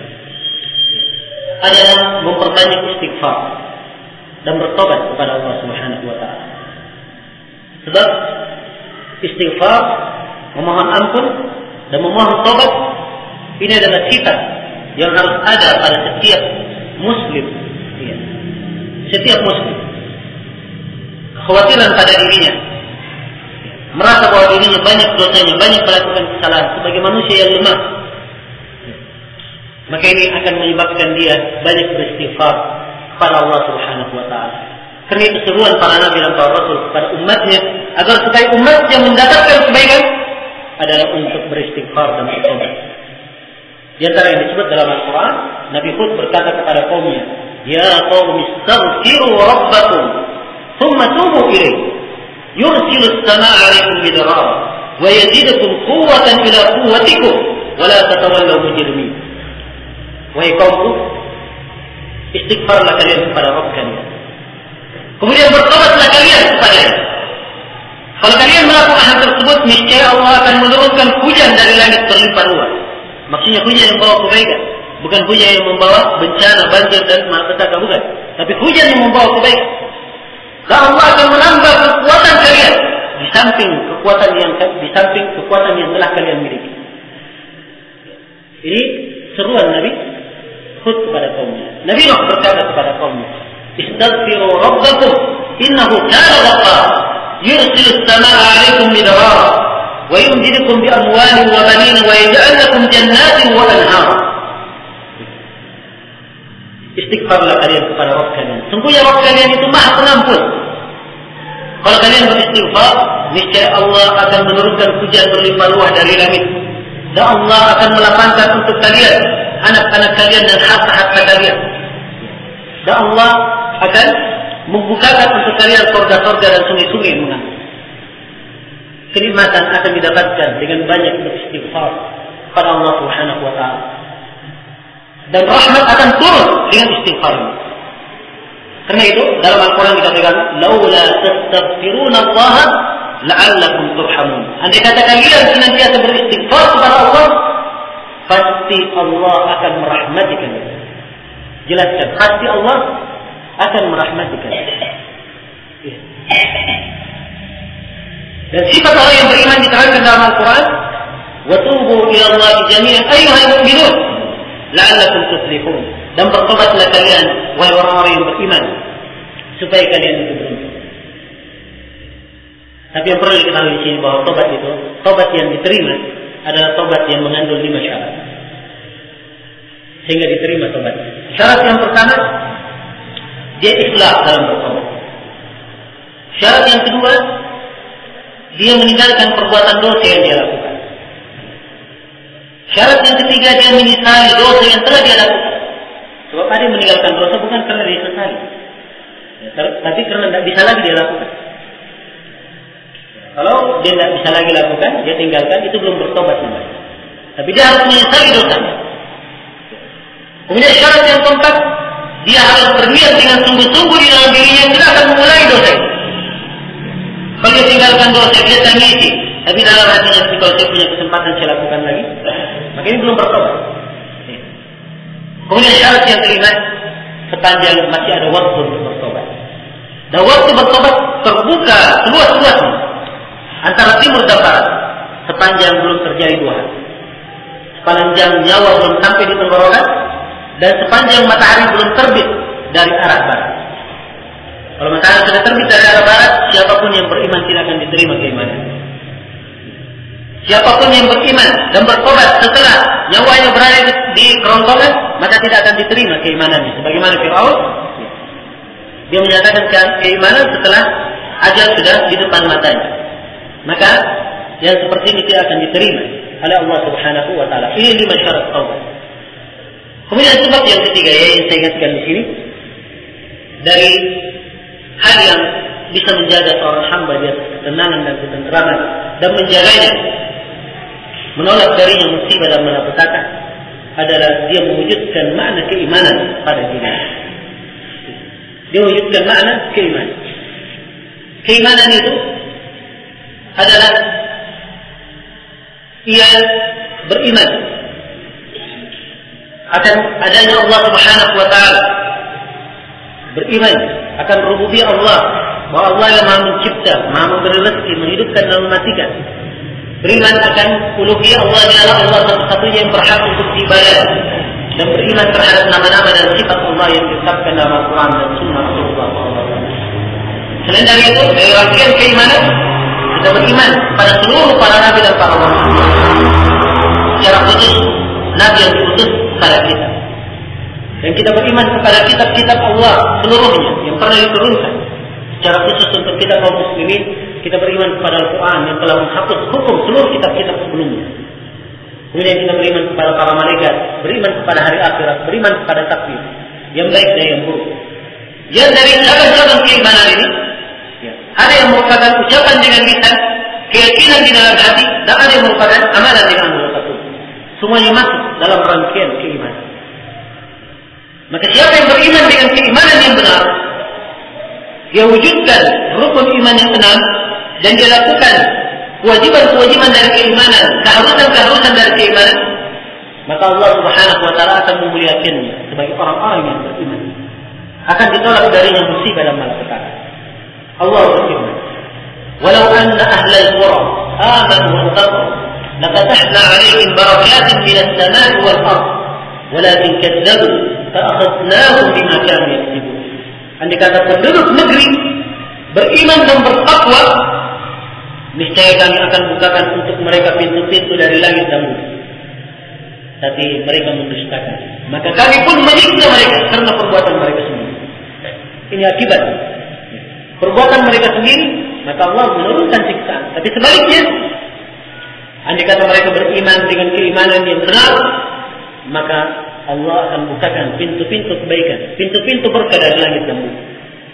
adalah memperbanyak istighfar dan bertobat kepada Allah Subhanahu wa taala. Sebab istighfar, memohon ampun dan memohon tobat ini adalah sifat yang harus ada pada setiap muslim. Ya. Setiap muslim khawatiran pada dirinya, merasa bahwa dirinya banyak dosanya, banyak melakukan kesalahan sebagai manusia yang lemah, maka ini akan menyebabkan dia banyak beristighfar kepada Allah Subhanahu wa taala. Karena itu seruan para nabi dan para rasul kepada umatnya agar supaya umatnya mendapatkan kebaikan adalah untuk beristighfar dan bertobat. Di antara yang disebut dalam Al-Quran, Nabi Hud berkata kepada kaumnya, ya qaumi istaghfiru rabbakum thumma tubu ilaihi yursilu as-samaa'a 'alaykum midrara wa yazidukum quwwatan ila quwwatikum wa la tatawallaw mujrimin. Wahai kaumku, istighfarlah kalian kepada Rabb kalian, kemudian bertobatlah kalian kepadanya. Kalau kalian melakukan hal tersebut, niscaya Allah akan menurunkan hujan dari langit berlimpah ruah. Maksudnya hujan yang membawa kebaikan, bukan hujan yang membawa bencana, banjir dan malapetaka, bukan. Tapi hujan yang membawa kebaikan. Dan Allah akan menambah kekuatan kalian di samping kekuatan yang di samping kekuatan yang telah kalian miliki. Ini seruan Nabi Hud kepada kaumnya. Nabi Nuh berkata kepada kaumnya, istaghfiru rabbakum innahu kana ghaffara yursilu as-samaa'a 'alaykum midrara wa yumdidukum bi amwalin wa banin wa yaj'al lakum jannatin wa anhara. Istighfarlah kalian kepada Rabb kalian. Sungguhnya Rabb kalian itu Maha Pengampun. Kalau kalian beristighfar, niscaya Allah akan menurunkan hujan berlimpah ruah dari langit. Dan Allah akan melapangkan untuk kalian anak-anak kalian dan harta-harta kalian. Dan Allah akan membukakan untuk kalian surga-surga dan sungai-sungai yang mengalir. Kenikmatan akan didapatkan dengan banyak beristighfar kepada Allah Subhanahu wa taala. Dan rahmat akan turun dengan istighfar. Karena itu dalam Al-Quran dikatakan, laula tastaghfiruna Allah la'allakum turhamun. Andai kata kalian senantiasa beristighfar kepada Allah, pasti Allah akan merahmati kalian. Jelaskan, pasti Allah akan merahmati kalian. Dan sifat orang yang beriman diterangkan dalam Al-Quran, wa tubu ila Allah jami'an ayyuhal mu'minun la'allakum tuflihun. Dan bertobatlah kalian wahai orang-orang yang beriman supaya kalian itu beruntung. Tapi yang perlu diketahui di sini bahwa tobat itu, tobat yang diterima adalah tobat yang mengandung lima syarat sehingga diterima tobat. Syarat yang pertama, dia ikhlas dalam bertobat. Syarat yang kedua, dia meninggalkan perbuatan dosa yang dia lakukan. Syarat yang ketiga, dia menyesali dosa yang telah dia lakukan. Sebab ada yang meninggalkan dosa bukan karena dia sesali, ya, tapi karena tidak bisa lagi dia lakukan. Kalau dia tidak bisa lagi lakukan, dia tinggalkan, itu belum bertobat namanya. Tapi dia harus menyesali dosanya. Kemudian syarat yang keempat, dia harus berniat dengan sungguh-sungguh di dalam dirinya, tidak akan mengulangi dosa itu. Kalau dia tinggalkan dosa, dia tangisi, tapi dalam hatinya, kalau saya punya kesempatan saya lakukan lagi, maka ini belum bertobat. Kemudian syarat yang kelima, sepanjang masih ada waktu untuk bertobat. Dan waktu bertobat terbuka seluas-luasnya antara timur dan barat, sepanjang belum terjadi dua hal. Sepanjang nyawa belum sampai di tenggorokan, dan sepanjang matahari belum terbit dari arah barat. Kalau matahari sudah terbit dari arah barat, siapapun yang beriman tidak akan diterima keimanan. Siapapun yang beriman dan bertobat setelah nyawanya berada di kerongkongan, maka tidak akan diterima keimanannya. Sebagaimana Fir'aun, dia menyatakan keimanan setelah ajal sudah di depan matanya. Maka yang seperti ini tidak akan diterima oleh Allah Subhanahu wa taala. Ini lima syarat taubat. Kemudian sebab yang ketiga yang saya ingatkan di sini, dari hal yang bisa menjaga seorang hamba di atas ketenangan dan ketenteraman dan menjaganya, menolak darinya musibah dan malapetaka, adalah dia mewujudkan makna keimanan pada dirinya. Dia mewujudkan makna keimanan. Keimanan itu adalah ia beriman akan adanya Allah Subhanahu wa taala, beriman akan rububiyah Allah, bahwa Allah yang Maha Mencipta, Maha memberi rezeki, menghidupkan dan mematikan. Beriman akan uluhiyah Allah adalah Allah satu-satunya yang berhak untuk diibadah, dan beriman terhadap nama-nama dan sifat Allah yang ditetapkan dalam Al-Quran dan Sunnah Rasulullah shallallahu alaihi wasallam. Selain dari itu, dari rangkaian keimanan, kita beriman pada seluruh para nabi dan para rasul. Secara khusus, nabi yang diutus kepada kita. Dan kita beriman kepada kitab-kitab Allah seluruhnya yang pernah diturunkan. Secara khusus untuk kita kaum muslimin, kita beriman kepada Al-Quran yang telah menghapus hukum seluruh kitab-kitab sebelumnya. Kemudian kita beriman kepada para malaikat, beriman kepada hari akhirat, beriman kepada takdir yang baik dan yang buruk. Yang dari cabang-cabang keimanan ini, ada yang merupakan ucapan dengan lisan, keyakinan di dalam hati, dan ada yang merupakan amalan dengan anggota tubuh. Semuanya masuk dalam rangkaian keimanan. Maka siapa yang beriman dengan keimanan yang benar, dia wujudkan rukun iman yang enam, dan dia lakukan kewajiban-kewajiban dari keimanan, keharusan-keharusan dari keimanan, maka Allah Subhanahu wa taala akan memuliakannya sebagai orang-orang yang beriman. Akan ditolak darinya musibah dan malapetaka. Allah berfirman, "Walau anna ahlal qura amanu wattaqu, lafatahna 'alaihim barakatin minas samai wal ardh, walakin kadzabu fa'akhadnahum bima kanu yaksibun." Andai kata penduduk negeri beriman dan bertakwa, niscaya kami akan bukakan untuk mereka pintu-pintu dari langit dan bumi. Tapi mereka mendustakan, maka kami pun menyiksa mereka karena perbuatan mereka sendiri. Ini akibat perbuatan mereka sendiri, maka Allah menurunkan siksaan. Tapi sebaliknya, andai kata mereka beriman dengan keimanan yang benar, maka Allah akan bukakan pintu-pintu kebaikan, pintu-pintu berkah dari langit dan bumi.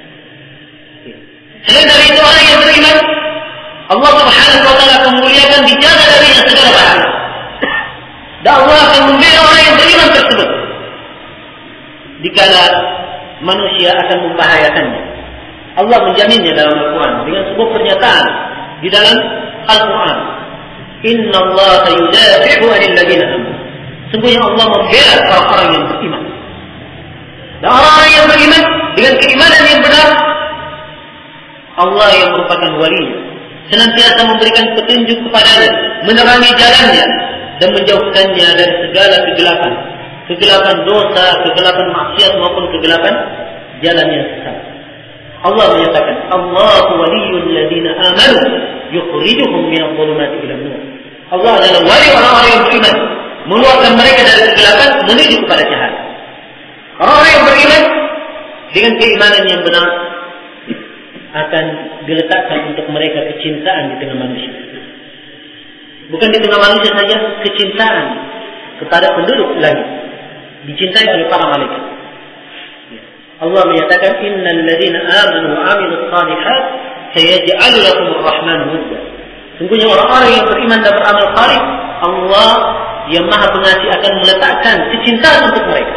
Selain dari itu, orang yang beriman, Allah Subhanahu wa taala akan memuliakan, dijaga darinya segala bahaya. Dan Allah akan membela orang yang beriman tersebut dikala manusia akan membahayakannya. Allah menjaminnya dalam Al-Quran dengan sebuah pernyataan di dalam Al-Quran, Inna Allah yudafi'u 'anil ladzina amanu. Sungguhnya Allah membela orang-orang yang beriman. Dan orang-orang yang beriman dengan keimanan yang benar, Allah yang merupakan walinya senantiasa memberikan petunjuk kepadanya, menerangi jalannya dan menjauhkannya dari segala kegelapan, kegelapan dosa, kegelapan maksiat maupun kegelapan jalan yang sesat. Allah menyatakan, Allahu waliyul ladzina amanu yukhrijuhum minadh dhulumati ilan nur. Allah adalah wali orang-orang yang beriman, mengeluarkan mereka dari kegelapan menuju kepada cahaya. Orang-orang yang beriman dengan keimanan yang benar, akan diletakkan untuk mereka kecintaan di tengah manusia. Bukan di tengah manusia saja, kecintaan kepada penduduk langit dicintai oleh para malaikat. Allah menyatakan innal ladzina amanu wa 'amilus shalihat sayaj'alu lahumur rahmanu wudda. Sungguhnya orang-orang yang beriman dan beramal saleh, Allah yang Maha Pengasih akan meletakkan kecintaan untuk mereka.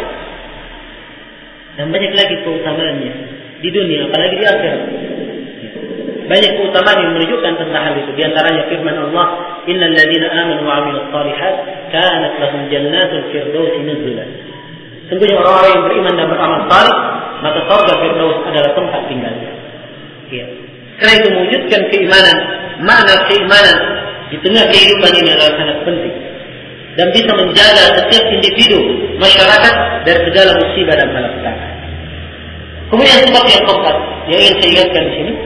Dan banyak lagi keutamaannya di dunia, apalagi di akhirat. Banyak keutamaan yang menunjukkan tentang hal itu. Di antaranya firman Allah, innal ladzina amanu wa 'amilus shalihat kanat lahum jannatul firdausi nuzula. Sungguhnya orang-orang yang beriman dan beramal saleh, maka surga Firdaus adalah tempat tinggalnya. Ya. Karena itu mewujudkan keimanan, makna keimanan di tengah kehidupan ini adalah sangat penting dan bisa menjaga setiap individu masyarakat dari segala musibah dan malapetaka. Kemudian sebab yang keempat yang ingin saya ingatkan di sini,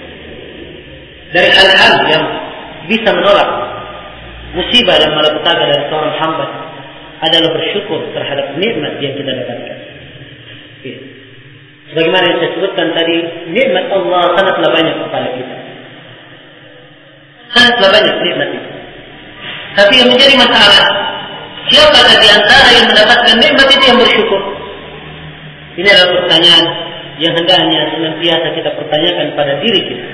dari hal-hal yang bisa menolak musibah dan malapetaka dari seorang hamba adalah bersyukur terhadap nikmat yang kita dapatkan. Ya. Sebagaimana yang saya sebutkan tadi, nikmat Allah sangatlah banyak kepada kita. Sangatlah banyak nikmat itu. Tapi yang menjadi masalah, siapa di antara yang mendapatkan nikmat itu yang bersyukur? Ini adalah pertanyaan yang hendaknya senantiasa kita pertanyakan pada diri kita.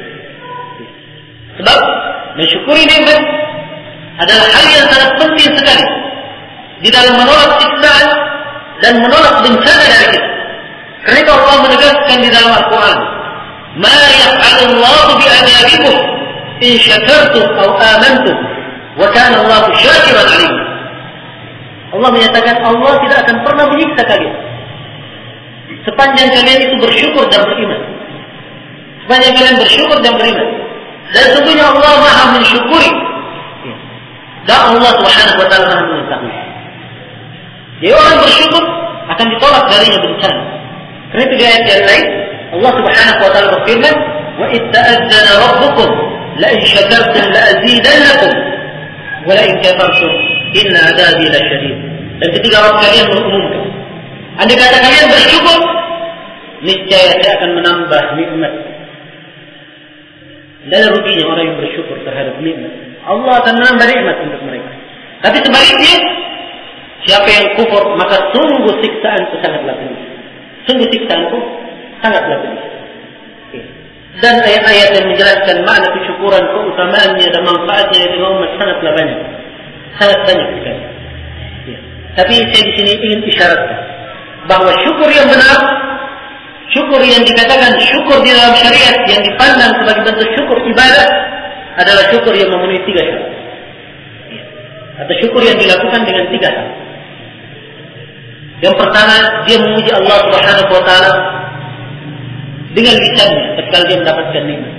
Sebab mensyukuri nikmat adalah hal yang sangat penting sekali di dalam menolak siksaan dan menolak bencana dari kita. Karena itu Allah menegaskan di dalam Al-Quran, "Ma yaf'alullahu bi'adabikum in syakartum aw amantum wa kana Allahu syakiran 'alim." Allah menyatakan Allah tidak akan pernah menyiksa kalian sepanjang kalian itu bersyukur dan beriman. Sepanjang kalian bersyukur dan beriman. Dan sesungguhnya Allah Maha mensyukuri. Dan Allah Subhanahu wa taala Maha mengetahui. Jadi orang bersyukur akan ditolak darinya bencana. Karena itu di ayat yang lain Allah Subhanahu wa taala berfirman, "Wa id ta'azzana rabbukum la in syakartum la azidannakum wa la in kafartum inna 'adzabi lasyadid." Dan ketika Rabb kalian mengumumkan, andai kata kalian bersyukur, niscaya saya akan menambah nikmat. Dan ruginya orang yang bersyukur terhadap nikmat, Allah akan menambah nikmat untuk mereka. Tapi sebaliknya, siapa yang kufur, maka sungguh siksaanku sangatlah pedih. Sungguh siksaanku sangatlah pedih. Dan ayat-ayat yang menjelaskan makna kesyukuran, keutamaannya dan manfaatnya di umat sangatlah banyak, sangat banyak sekali. Ya. Tapi saya di sini ingin isyaratkan bahwa syukur yang benar, syukur yang dikatakan syukur di dalam syariat yang dipandang sebagai bentuk syukur ibadah adalah syukur yang memenuhi tiga syarat. Ya. Atau syukur yang dilakukan dengan tiga hal. Yang pertama, dia memuji Allah Subhanahu wa taala dengan lisannya ketika dia mendapatkan nikmat.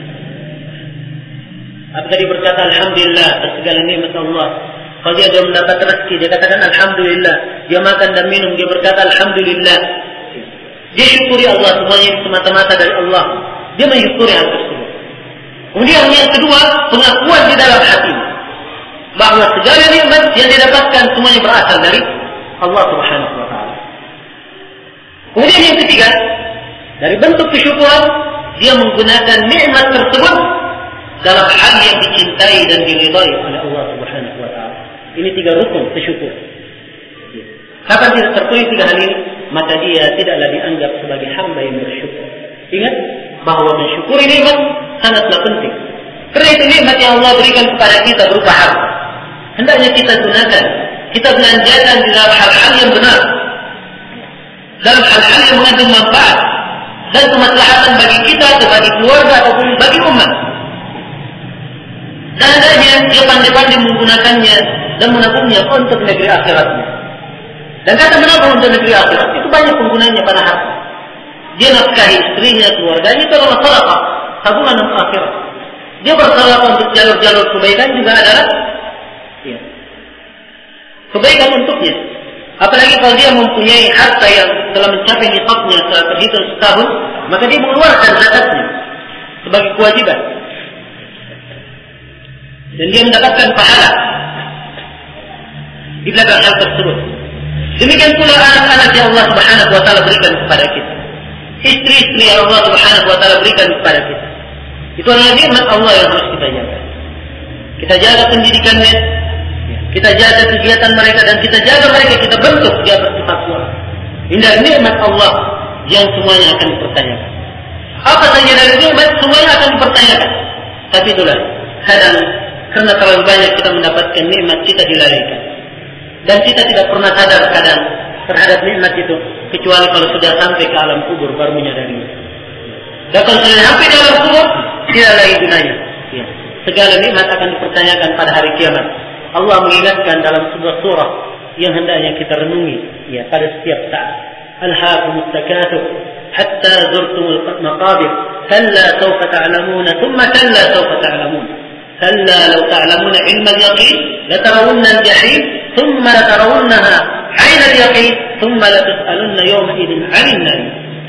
Apa tadi berkata alhamdulillah atas segala nikmat Allah. Kalau dia dia mendapat rezeki, dia katakan alhamdulillah. Dia makan dan minum, dia berkata alhamdulillah. Dia syukuri Allah, semuanya semata-mata dari Allah. Dia mensyukuri hal tersebut. Kemudian yang kedua, pengakuan di dalam hati bahwa segala nikmat yang didapatkan semuanya berasal dari Allah Subhanahu wa taala. Kemudian yang ketiga, dari bentuk kesyukuran, dia menggunakan nikmat tersebut dalam hal yang dicintai dan diridai oleh Allah Subhanahu wa taala. Ini tiga rukun kesyukur. Kapan tidak terpenuhi tiga hal ini, maka dia tidaklah dianggap sebagai hamba yang bersyukur. Ingat bahwa mensyukuri nikmat sangatlah penting. Karena itu nikmat yang Allah berikan kepada kita berupa harta, hendaknya kita gunakan, kita belanjakan di dalam hal-hal yang benar, dalam hal-hal yang mengandung manfaat dan kemaslahatan bagi kita, bagi keluarga ataupun bagi umat. Dan hendaknya dia pandai-pandai menggunakannya dan menabungnya untuk negeri akhiratnya. Dan kata menabung untuk negeri akhirat itu banyak penggunanya pada harta. Dia nafkahi istrinya, keluarganya, itu adalah sedekah, tabungan untuk akhirat. Dia bersedekah untuk jalur-jalur kebaikan juga adalah ya, kebaikan untuknya. Apalagi kalau dia mempunyai harta yang telah mencapai nisabnya setelah terhitung setahun, maka dia mengeluarkan zakatnya sebagai kewajiban. Dan dia mendapatkan pahala di belakang hal tersebut. Demikian pula anak-anak yang Allah Subhanahu wa taala berikan kepada kita. istri-istri yang Allah Subhanahu wa taala berikan kepada kita. Itu adalah nikmat Allah yang harus kita jaga. Kita jaga pendidikannya, kita jaga kegiatan mereka, dan kita jaga mereka, kita bentuk di atas ketakwaan. Ini nikmat Allah yang semuanya akan dipertanyakan. Apa saja dari nikmat semuanya akan dipertanyakan. Tapi itulah kadang karena terlalu banyak kita mendapatkan nikmat, kita dilalaikan. Dan kita tidak pernah sadar kadang terhadap nikmat itu, kecuali kalau sudah sampai ke alam kubur baru menyadarinya. Dan kalau sudah sampai di alam kubur, tidak lagi gunanya. Ya. Segala nikmat akan dipertanyakan pada hari kiamat. Allah mengingatkan dalam sebuah surah yang hendaknya kita renungi, ya, pada setiap saat. Alhaakumut takatsur hatta zurtumul maqabir, kalla sawfa ta'lamun, thumma kalla sawfa ta'lamun. Kalla law ta'lamuna 'ilmal yaqin latarawunna al-jahim, thumma latarawunnaha 'ayna al-yaqin, thumma latus'alunna yawma idzin 'anil nar.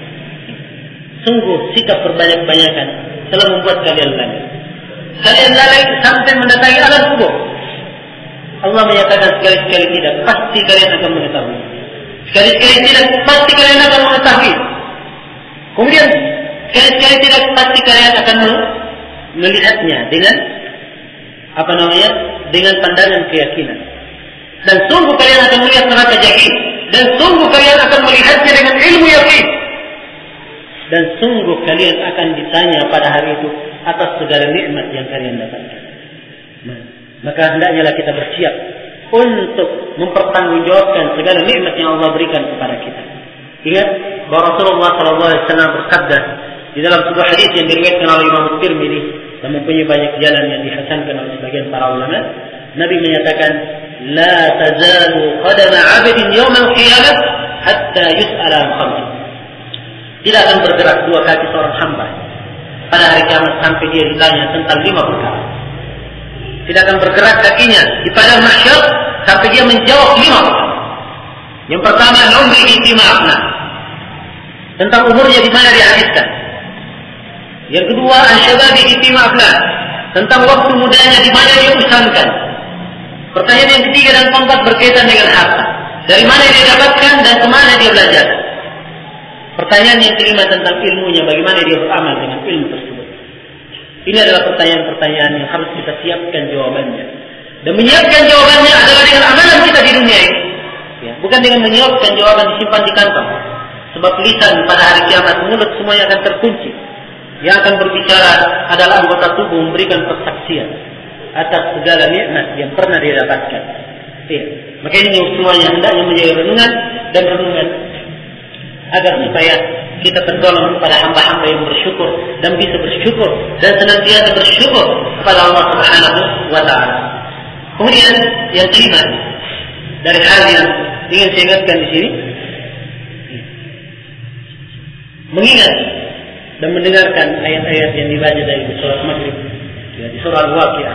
Sungguh sikap berbanyak-banyakan telah membuat kalian lalai. Kalian lalai sampai mendatangi alam kubur. Allah menyatakan sekali-sekali tidak, pasti kalian akan mengetahui. Sekali-sekali tidak, pasti kalian akan mengetahui. Kemudian sekali-sekali tidak, pasti kalian akan melihatnya dengan apa namanya? Dengan pandangan keyakinan. Dan sungguh kalian akan melihat neraka jahim. Dan sungguh kalian akan melihatnya dengan ilmu yakin. Dan sungguh kalian akan ditanya pada hari itu atas segala nikmat yang kalian dapatkan. Nah, maka hendaknya kita bersiap untuk mempertanggungjawabkan segala nikmat yang Allah berikan kepada kita. Ingat bahwa Rasulullah sallallahu alaihi wasallam bersabda di dalam sebuah hadis yang diriwayatkan oleh Imam Tirmidzi dan mempunyai banyak jalan yang dihasankan oleh sebagian para ulama. Nabi menyatakan, "La tazalu qadama 'abdin yawm al-qiyamah hatta yus'ala an khamsin." Tidak akan bergerak dua kaki seorang hamba pada hari kiamat sampai dia ditanya tentang lima perkara. Tidak akan bergerak kakinya di padang mahsyar sampai dia menjawab lima perkara. Yang pertama, umrihi fima afna, tentang umurnya di mana dia habiskan. Yang kedua, an-syababihi fima afna, tentang waktu mudanya di mana dia usahakan. Pertanyaan yang ketiga dan keempat berkaitan dengan harta. Dari mana dia dapatkan dan kemana dia belajar. Pertanyaan yang kelima tentang ilmunya, bagaimana dia beramal dengan ilmu tersebut. Ini adalah pertanyaan-pertanyaan yang harus kita siapkan jawabannya. Dan menyiapkan jawabannya adalah dengan amalan kita di dunia ini. Ya, bukan dengan menyiapkan jawaban disimpan di kantong. Sebab lisan pada hari kiamat, mulut semuanya akan terkunci. Yang akan berbicara adalah anggota tubuh memberikan persaksian atas segala nikmat yang pernah dia dapatkan. Ya, maka ini semuanya hendaknya menjadi renungan dan renungan agar supaya kita tergolong kepada hamba-hamba yang bersyukur dan bisa bersyukur dan senantiasa bersyukur kepada Allah Subhanahu wa taala. Kemudian yang kelima dari hal yang ingin saya ingatkan di sini, mengingat dan mendengarkan ayat-ayat yang dibaca dari surat Maghrib, ya, di surah Al-Waqiah.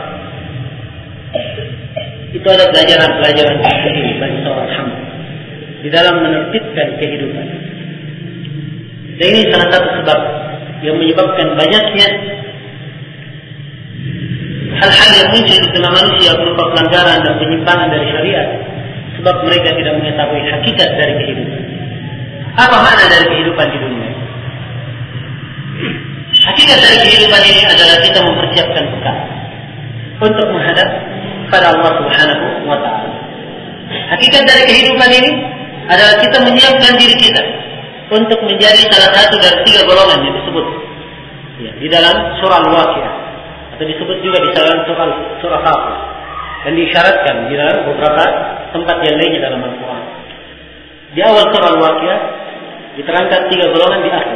Itu ada pelajaran-pelajaran penting bagi seorang hamba di dalam menertibkan kehidupan. Dan ini salah satu sebab yang menyebabkan banyaknya hal-hal yang muncul di tengah manusia berupa pelanggaran dan penyimpangan dari syariat, sebab mereka tidak mengetahui hakikat dari kehidupan. Apa makna dari kehidupan di dunia? Hakikat dari kehidupan ini adalah kita mempersiapkan bekal untuk menghadap pada Allah Subhanahu wa taala. Hakikat dari kehidupan ini adalah kita menyiapkan diri kita untuk menjadi salah satu dari tiga golongan yang disebut ya, di dalam surah Al-Waqiah, atau disebut juga di dalam surah surah Fatir, dan diisyaratkan di dalam beberapa tempat yang lainnya dalam Al-Quran. Di awal surah Al-Waqiah diterangkan tiga golongan di akhir.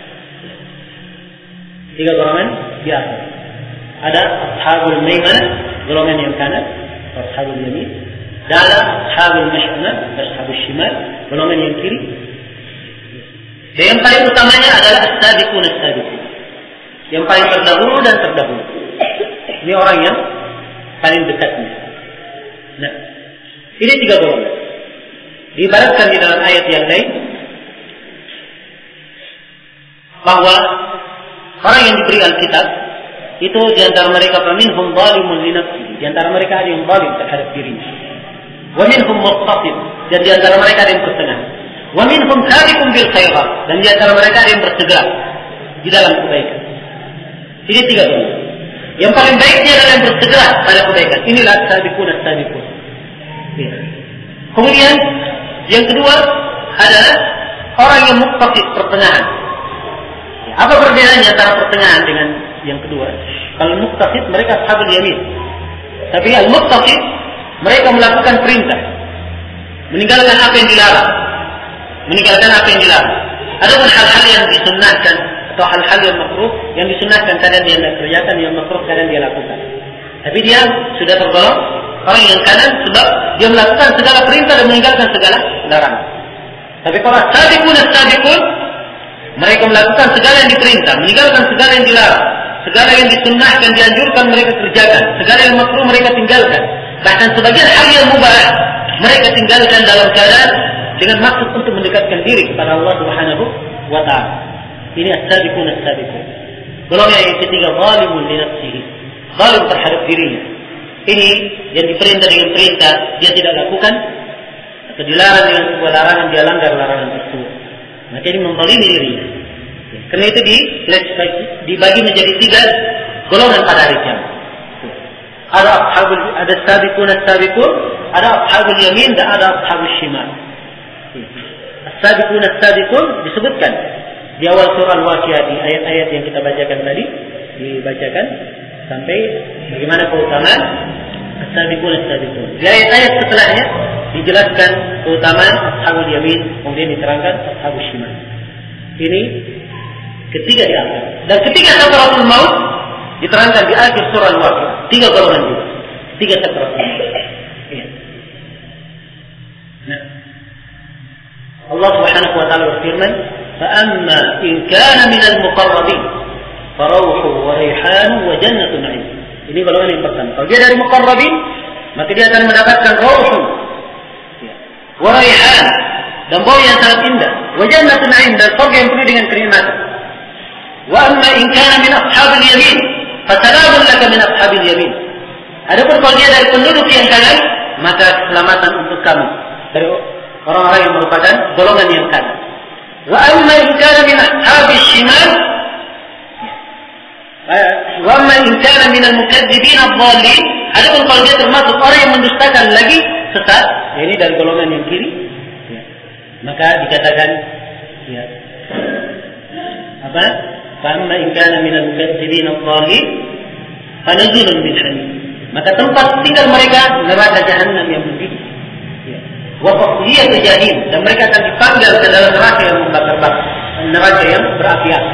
Tiga golongan di akhir. Ada ashabul maimanah, golongan yang kanan, ashabul yamin. Dalam ashabul mash'amah, ashabul shimal, golongan yang kiri. Dan yang paling utamanya adalah as-sabiqun as-sabiqun, yang paling terdahulu dan terdahulu. Ini orang yang paling dekatnya. Nah, ini tiga golongan. Diibaratkan di dalam ayat yang lain bahwa orang yang diberi Alkitab itu di antara mereka faminhum zalimun li nafsihi, di antara mereka ada yang zalim terhadap dirinya. Wa minhum muqtasid, dan di antara mereka ada yang bertengah. Wa minhum sabiqun bil khairat, dan di antara mereka ada yang bersegera di dalam kebaikan. Ini tiga golongan. Yang paling baik dia adalah yang bersegera pada kebaikan. Inilah sabiqun as-sabiqun. Ya. Kemudian yang kedua adalah orang yang muqtasid, pertengahan. Ya, apa perbedaannya antara pertengahan dengan yang kedua? Kalau muqtasid mereka ashabul yamin. Tapi al-muqtasid mereka melakukan perintah, meninggalkan apa yang dilarang. Meninggalkan apa yang dilarang. Adapun hal-hal yang disunnahkan atau hal-hal yang makruh, yang disunnahkan kadang dia tidak kerjakan, yang makruh kadang dia lakukan. Tapi dia sudah tergolong orang yang kanan sebab dia melakukan segala perintah dan meninggalkan segala larangan. Tapi kalau sabiqun as-sabiqun, mereka melakukan segala yang diperintah, meninggalkan segala yang dilarang, segala yang disunnahkan dianjurkan mereka kerjakan, segala yang makruh mereka tinggalkan. Bahkan sebagian hal yang mubah mereka tinggalkan dalam keadaan dengan maksud untuk mendekatkan diri kepada Allah Subhanahu wa taala. Ini as-sabiqun as-sabiqun. Golongan yang ketiga, zalimun li nafsihi, zalim terhadap dirinya. Ini yang diperintah dengan perintah dia tidak lakukan, atau dilarang dengan sebuah larangan dia langgar larangan tersebut. Maka ini menzalimi dirinya. Karena itu dibagi menjadi tiga golongan pada hari kiamat. Ada ashabul, ada sabiqun as-sabiqun, ada ashabul yamin, dan ada ashabul shimal. As-sabiqun as-sabiqun disebutkan di awal surah Al-Waqiah, di ayat-ayat yang kita bacakan tadi, dibacakan sampai bagaimana keutamaan as-sabiqun as-sabiqun. Di ayat-ayat setelahnya dijelaskan keutamaan ashabul yamin, kemudian diterangkan ashabul shimal. Ini ketiga di akhir. Dan ketiga sakaratul maut diterangkan di akhir surah Al-Waqiah. Tiga golongan juga. Tiga sakaratul maut. Ya. Nah, Allah Subhanahu wa taala berfirman, "Fa amma in kana minal muqarrabin, fa rawhu wa rayhan wa jannatun 'ain." Ini golongan yang pertama. Kalau dia dari muqarrabin, maka dia akan mendapatkan rawhu, ya, wa rayhan, dan bau yang sangat indah, wa jannatun 'ain, dan surga yang penuh dengan kenikmatan. Wa amma in kana min ashabil yamin, fa salamun laka min ashabil yamin. Adapun kalau dia dari penduduk yang kanan, maka keselamatan untuk kamu dari orang-orang yang merupakan golongan yang kanan. Wa amma in kana min ashabil shimal, wa amma in kana min al-mukadzibin adh-dhalin. Adapun kalau dia termasuk orang yang mendustakan lagi sesat, ya, ini dari golongan yang kiri, ya, maka dikatakan, ya, apa? Fa amma in kana min al-mukadzibin adh-dhalin, fa nazulun min hamim. Maka tempat tinggal mereka neraka jahanam yang mendidih. Wa tasliya jahim, dan mereka akan dipanggil ke dalam neraka yang membakar-bakar, neraka yang berapi-api.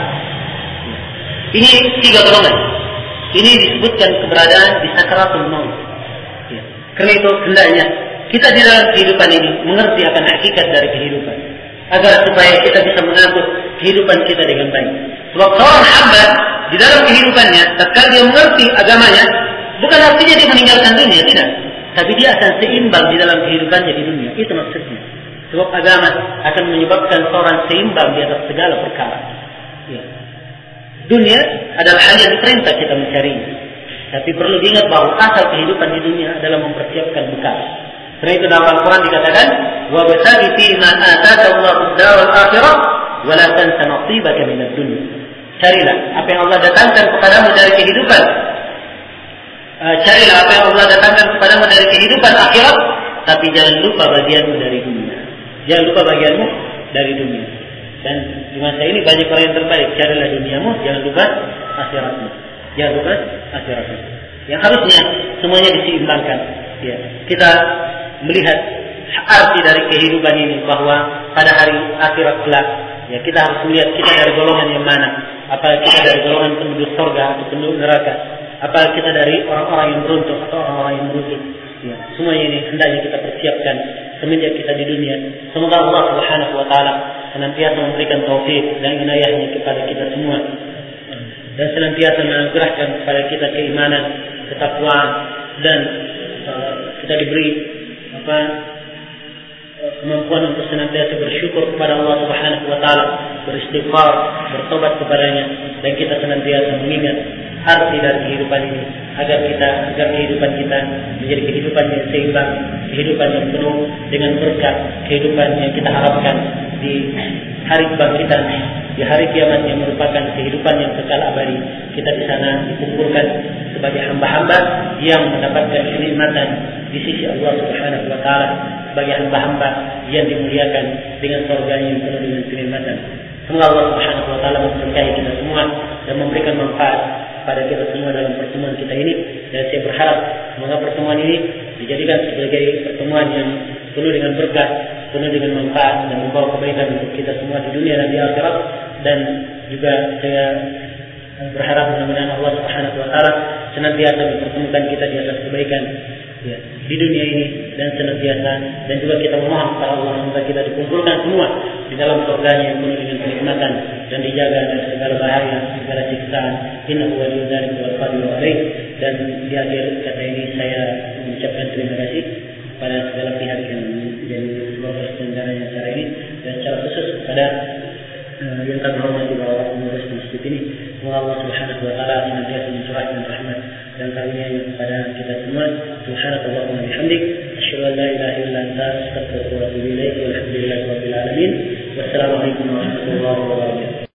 Ini tiga golongan. Ini disebutkan keberadaan di sakaratul maut. Ya. Karena itu hendaknya kita di dalam kehidupan ini mengerti akan hakikat dari kehidupan, agar supaya kita bisa mengatur kehidupan kita dengan baik. Sebab seorang hamba di dalam kehidupannya, tatkala dia mengerti agamanya, bukan artinya dia meninggalkan dunia, tidak. Tapi dia akan seimbang di dalam kehidupannya di dunia. Itu maksudnya. Sebab agama akan menyebabkan seorang seimbang di atas segala perkara. Ya. Dunia adalah hal yang diperintah kita mencarinya. Tapi perlu diingat bahwa asal kehidupan di dunia adalah mempersiapkan bekal. Karena itu dalam Al-Quran dikatakan, وَبَتَغِ فِي مَا آتَاكَ اللَّهُ الدَّارَ الْآخِرَةَ وَلَا تَنْسَ نَصِيبَكَ مِنَ الدُّنْيا. Carilah apa yang Allah datangkan kepadamu dari kehidupan. Carilah apa yang Allah datangkan kepadamu dari kehidupan akhirat, tapi jangan lupa bagianmu dari dunia. Jangan lupa bagianmu dari dunia. Dan di masa ini banyak orang yang terbalik. Carilah duniamu, jangan lupa akhiratmu. Jangan lupa akhiratmu. Yang harusnya semuanya diseimbangkan. Ya. Kita melihat arti dari kehidupan ini, bahwa pada hari akhirat kelak, ya, kita harus melihat kita dari golongan yang mana. Apa kita dari golongan penduduk surga atau penduduk neraka? Apa kita dari orang-orang yang beruntung atau orang-orang yang merugi? Ya, semuanya ini hendaknya kita persiapkan semenjak kita di dunia. Semoga Allah Subhanahu wa taala senantiasa memberikan taufik dan inayahnya kepada kita semua, dan senantiasa menganugerahkan kepada kita keimanan, ketakwaan, dan uh, kita diberi apa kemampuan untuk senantiasa bersyukur kepada Allah Subhanahu wa taala, beristighfar, bertobat kepadanya, dan kita senantiasa mengingat arti dari kehidupan ini, agar kita agar kehidupan kita menjadi kehidupan yang seimbang, kehidupan yang penuh dengan berkah, kehidupan yang kita harapkan di hari kebangkitan, di hari kiamat yang merupakan kehidupan yang kekal abadi. Kita di sana dikumpulkan sebagai hamba-hamba yang mendapatkan kenikmatan di sisi Allah Subhanahu wa taala, sebagai hamba-hamba yang dimuliakan dengan surga yang penuh dengan kenikmatan. Semoga Allah Subhanahu wa taala memberkahi kita semua dan memberikan manfaat pada kita semua dalam pertemuan kita ini. Dan saya berharap semoga pertemuan ini dijadikan sebagai pertemuan yang penuh dengan berkah, penuh dengan manfaat dan membawa kebaikan untuk kita semua di dunia dan di akhirat. Dan juga saya berharap mudah-mudahan Allah Subhanahu wa taala senantiasa mempertemukan kita di atas kebaikan ya, di dunia ini dan senantiasa, dan juga kita memohon kepada Allah semoga kita dikumpulkan semua di dalam surganya yang penuh dengan kenikmatan dan dijaga dari segala bahaya, segala siksaan. Innahu waliyyu dzalika wal qadiru alaih. Dan di akhir kata ini saya mengucapkan terima kasih pada segala pihak yang menjadi sebuah penyelenggaranya acara ini, dan secara khusus kepada uh, yang kami hormati para pengurus masjid ini. Semoga Allah Subhanahu wa taala senantiasa mencurahkan rahmat dan karunia-Nya kepada kita semua. Subhanakallahumma wa bihamdik, asyhadu an la ilaha illa anta, astaghfiruka wa atubu ilaik. Walhamdulillahirabbil alamin. Wassalamualaikum warahmatullahi wabarakatuh.